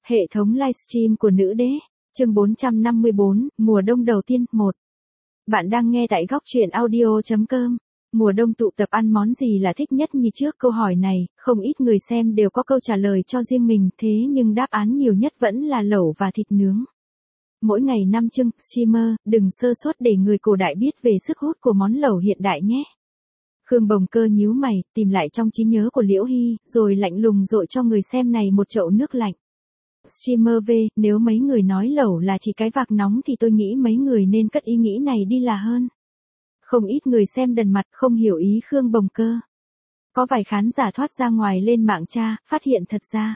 Hệ thống livestream của nữ đế, chương 454, mùa đông đầu tiên, 1. Bạn đang nghe tại góc truyện audio.com. Mùa đông tụ tập ăn món gì là thích nhất như trước câu hỏi này, không ít người xem đều có câu trả lời cho riêng mình, thế nhưng đáp án nhiều nhất vẫn là lẩu và thịt nướng. Mỗi ngày 5 chương, streamer, đừng sơ suất để người cổ đại biết về sức hút của món lẩu hiện đại nhé. Khương Bồng Cơ nhíu mày, tìm lại trong trí nhớ của Liễu Hy, rồi lạnh lùng dội cho người xem này một chậu nước lạnh. Streamer V, nếu mấy người nói lẩu là chỉ cái vạc nóng thì tôi nghĩ mấy người nên cất ý nghĩ này đi là hơn. Không ít người xem đần mặt không hiểu ý Khương Bồng Cơ. Có vài khán giả thoát ra ngoài lên mạng tra, phát hiện thật ra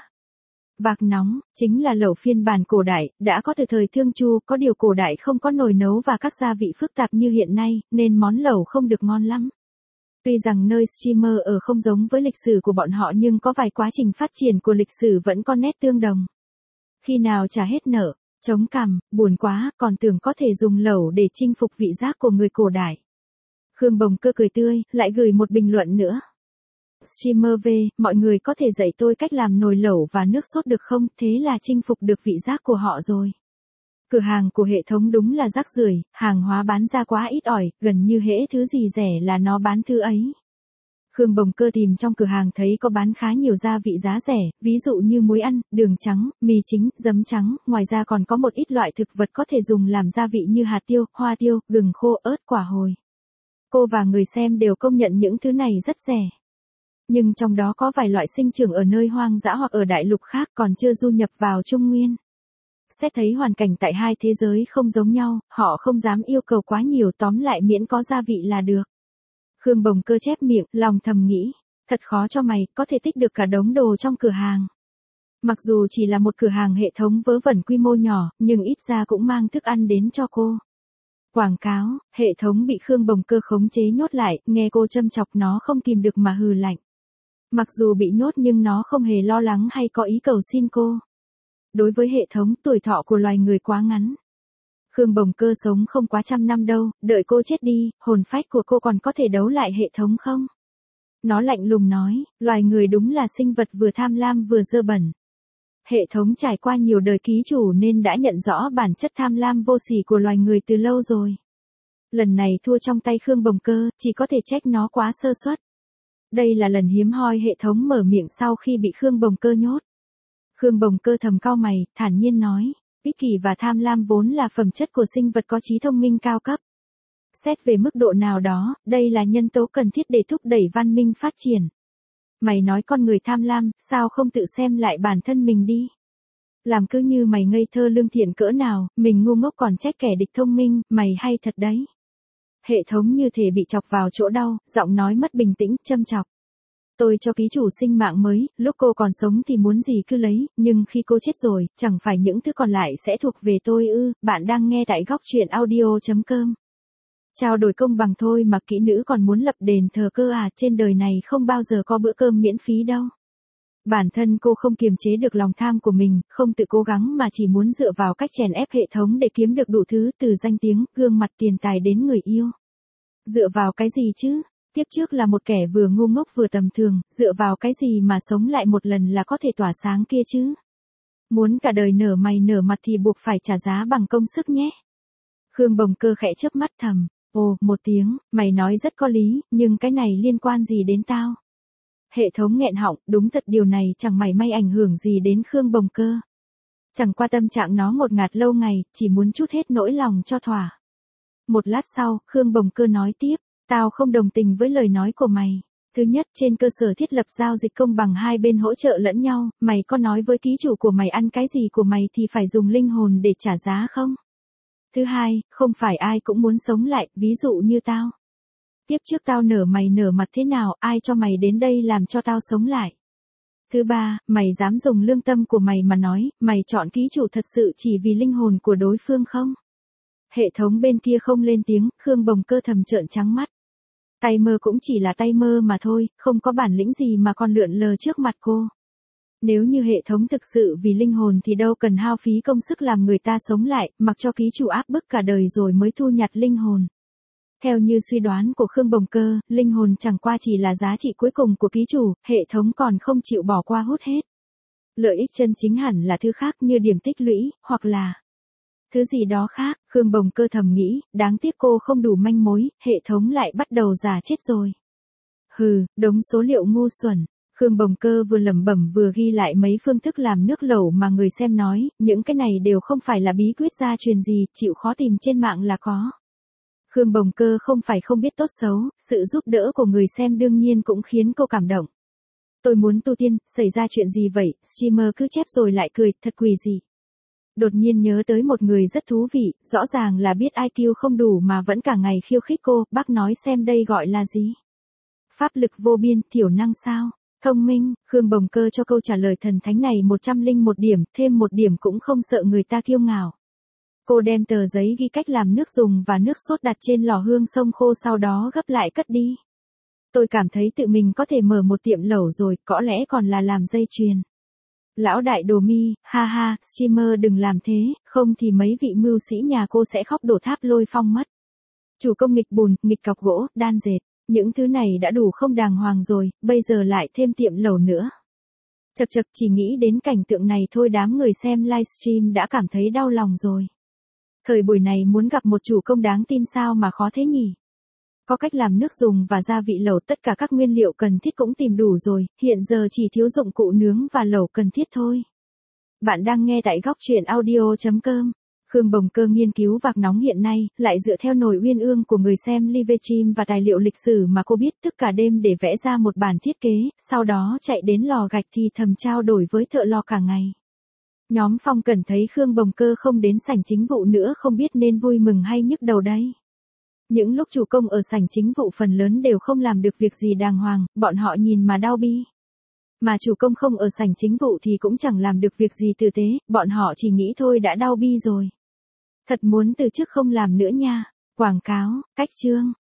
vạc nóng chính là lẩu phiên bản cổ đại, đã có từ thời Thương Chu, có điều cổ đại không có nồi nấu và các gia vị phức tạp như hiện nay, nên món lẩu không được ngon lắm. Tuy rằng nơi streamer ở không giống với lịch sử của bọn họ nhưng có vài quá trình phát triển của lịch sử vẫn có nét tương đồng. Khi nào trả hết nợ, chống cằm, buồn quá, còn tưởng có thể dùng lẩu để chinh phục vị giác của người cổ đại. Khương Bồng Cơ cười tươi, lại gửi một bình luận nữa. Streamer V, mọi người có thể dạy tôi cách làm nồi lẩu và nước sốt được không? Thế là chinh phục được vị giác của họ rồi. Cửa hàng của hệ thống đúng là rác rưởi, hàng hóa bán ra quá ít ỏi, gần như hễ thứ gì rẻ là nó bán thứ ấy. Khương Bồng Cơ tìm trong cửa hàng thấy có bán khá nhiều gia vị giá rẻ, ví dụ như muối ăn, đường trắng, mì chính, giấm trắng, ngoài ra còn có một ít loại thực vật có thể dùng làm gia vị như hạt tiêu, hoa tiêu, gừng khô, ớt, quả hồi. Cô và người xem đều công nhận những thứ này rất rẻ. Nhưng trong đó có vài loại sinh trưởng ở nơi hoang dã hoặc ở đại lục khác còn chưa du nhập vào Trung Nguyên. Xét thấy hoàn cảnh tại hai thế giới không giống nhau, họ không dám yêu cầu quá nhiều, tóm lại miễn có gia vị là được. Khương Bồng Cơ chép miệng, lòng thầm nghĩ, thật khó cho mày, có thể tích được cả đống đồ trong cửa hàng. Mặc dù chỉ là một cửa hàng hệ thống vớ vẩn quy mô nhỏ, nhưng ít ra cũng mang thức ăn đến cho cô. Quảng cáo, hệ thống bị Khương Bồng Cơ khống chế nhốt lại, nghe cô châm chọc nó không kìm được mà hừ lạnh. Mặc dù bị nhốt nhưng nó không hề lo lắng hay có ý cầu xin cô. Đối với hệ thống, tuổi thọ của loài người quá ngắn. Khương Bồng Cơ sống không quá 100 năm đâu, đợi cô chết đi, hồn phách của cô còn có thể đấu lại hệ thống không? Nó lạnh lùng nói, loài người đúng là sinh vật vừa tham lam vừa dơ bẩn. Hệ thống trải qua nhiều đời ký chủ nên đã nhận rõ bản chất tham lam vô sỉ của loài người từ lâu rồi. Lần này thua trong tay Khương Bồng Cơ, chỉ có thể trách nó quá sơ suất. Đây là lần hiếm hoi hệ thống mở miệng sau khi bị Khương Bồng Cơ nhốt. Khương Bồng Cơ thầm cau mày, thản nhiên nói, ích kỷ và tham lam vốn là phẩm chất của sinh vật có trí thông minh cao cấp. Xét về mức độ nào đó, đây là nhân tố cần thiết để thúc đẩy văn minh phát triển. Mày nói con người tham lam, sao không tự xem lại bản thân mình đi? Làm cứ như mày ngây thơ lương thiện cỡ nào, mình ngu ngốc còn trách kẻ địch thông minh, mày hay thật đấy. Hệ thống như thể bị chọc vào chỗ đau, giọng nói mất bình tĩnh, châm chọc. Tôi cho ký chủ sinh mạng mới, lúc cô còn sống thì muốn gì cứ lấy, nhưng khi cô chết rồi, chẳng phải những thứ còn lại sẽ thuộc về tôi ư? Bạn đang nghe tại góc truyện audio.com. Trao đổi công bằng thôi mà kỹ nữ còn muốn lập đền thờ cơ à? Trên đời này không bao giờ có bữa cơm miễn phí đâu. Bản thân cô không kiềm chế được lòng tham của mình, không tự cố gắng mà chỉ muốn dựa vào cách chèn ép hệ thống để kiếm được đủ thứ, từ danh tiếng, gương mặt, tiền tài đến người yêu. Dựa vào cái gì chứ? Tiếp trước là một kẻ vừa ngu ngốc vừa tầm thường, dựa vào cái gì mà sống lại một lần là có thể tỏa sáng kia chứ? Muốn cả đời nở mày nở mặt thì buộc phải trả giá bằng công sức nhé. Khương Bồng Cơ khẽ chớp mắt thầm, ồ, một tiếng, mày nói rất có lý, nhưng cái này liên quan gì đến tao? Hệ thống nghẹn họng, đúng thật điều này chẳng mảy may ảnh hưởng gì đến Khương Bồng Cơ. Chẳng qua tâm trạng nó ngột ngạt lâu ngày, chỉ muốn trút hết nỗi lòng cho thỏa. Một lát sau, Khương Bồng Cơ nói tiếp, tao không đồng tình với lời nói của mày. Thứ nhất, trên cơ sở thiết lập giao dịch công bằng hai bên hỗ trợ lẫn nhau, mày có nói với ký chủ của mày ăn cái gì của mày thì phải dùng linh hồn để trả giá không? Thứ hai, không phải ai cũng muốn sống lại, ví dụ như tao. Tiếp trước tao nở mày nở mặt thế nào, ai cho mày đến đây làm cho tao sống lại? Thứ ba, mày dám dùng lương tâm của mày mà nói, mày chọn ký chủ thật sự chỉ vì linh hồn của đối phương không? Hệ thống bên kia không lên tiếng, Khương Bồng Cơ thầm trợn trắng mắt. Tay mơ cũng chỉ là tay mơ mà thôi, không có bản lĩnh gì mà còn lượn lờ trước mặt cô. Nếu như hệ thống thực sự vì linh hồn thì đâu cần hao phí công sức làm người ta sống lại, mặc cho ký chủ áp bức cả đời rồi mới thu nhặt linh hồn. Theo như suy đoán của Khương Bồng Cơ, linh hồn chẳng qua chỉ là giá trị cuối cùng của ký chủ, hệ thống còn không chịu bỏ qua hút hết. Lợi ích chân chính hẳn là thứ khác như điểm tích lũy, hoặc là thứ gì đó khác. Khương Bồng Cơ thầm nghĩ, đáng tiếc cô không đủ manh mối, hệ thống lại bắt đầu giả chết rồi. Hừ, đống số liệu ngu xuẩn. Khương Bồng Cơ vừa lẩm bẩm vừa ghi lại mấy phương thức làm nước lẩu mà người xem nói, những cái này đều không phải là bí quyết gia truyền gì, chịu khó tìm trên mạng là có. Khương Bồng Cơ không phải không biết tốt xấu, sự giúp đỡ của người xem đương nhiên cũng khiến cô cảm động. Tôi muốn tu tiên, xảy ra chuyện gì vậy, streamer cứ chép rồi lại cười, thật quỷ dị. Đột nhiên nhớ tới một người rất thú vị, rõ ràng là biết IQ không đủ mà vẫn cả ngày khiêu khích cô, bác nói xem đây gọi là gì. Pháp lực vô biên, thiểu năng sao? Thông minh. Khương Bồng Cơ cho câu trả lời thần thánh này 101 điểm, thêm 1 điểm cũng không sợ người ta kiêu ngạo. Cô đem tờ giấy ghi cách làm nước dùng và nước sốt đặt trên lò hương sông khô sau đó gấp lại cất đi. Tôi cảm thấy tự mình có thể mở một tiệm lẩu rồi, có lẽ còn là làm dây chuyền. Lão đại đồ mi, ha ha, streamer đừng làm thế, không thì mấy vị mưu sĩ nhà cô sẽ khóc đổ tháp lôi phong mất. Chủ công nghịch bùn, nghịch cọc gỗ, đan dệt, những thứ này đã đủ không đàng hoàng rồi, bây giờ lại thêm tiệm lẩu nữa. Chật chật, chỉ nghĩ đến cảnh tượng này thôi đám người xem livestream đã cảm thấy đau lòng rồi. Thời buổi này muốn gặp một chủ công đáng tin sao mà khó thế nhỉ? Có cách làm nước dùng và gia vị lẩu, tất cả các nguyên liệu cần thiết cũng tìm đủ rồi, hiện giờ chỉ thiếu dụng cụ nướng và lẩu cần thiết thôi. Bạn đang nghe tại góc truyện audio.com. Khương Bồng Cơ nghiên cứu vạc nóng hiện nay, lại dựa theo nồi uyên ương của người xem livestream và tài liệu lịch sử mà cô biết thức cả đêm để vẽ ra một bản thiết kế, sau đó chạy đến lò gạch thì thầm trao đổi với thợ lò cả ngày. Nhóm Phong Cẩn thấy Khương Bồng Cơ không đến sảnh chính vụ nữa không biết nên vui mừng hay nhức đầu đây. Những lúc chủ công ở sảnh chính vụ phần lớn đều không làm được việc gì đàng hoàng, bọn họ nhìn mà đau bi. Mà chủ công không ở sảnh chính vụ thì cũng chẳng làm được việc gì tử tế, bọn họ chỉ nghĩ thôi đã đau bi rồi. Thật muốn từ chức không làm nữa nha. Quảng cáo, cách chương.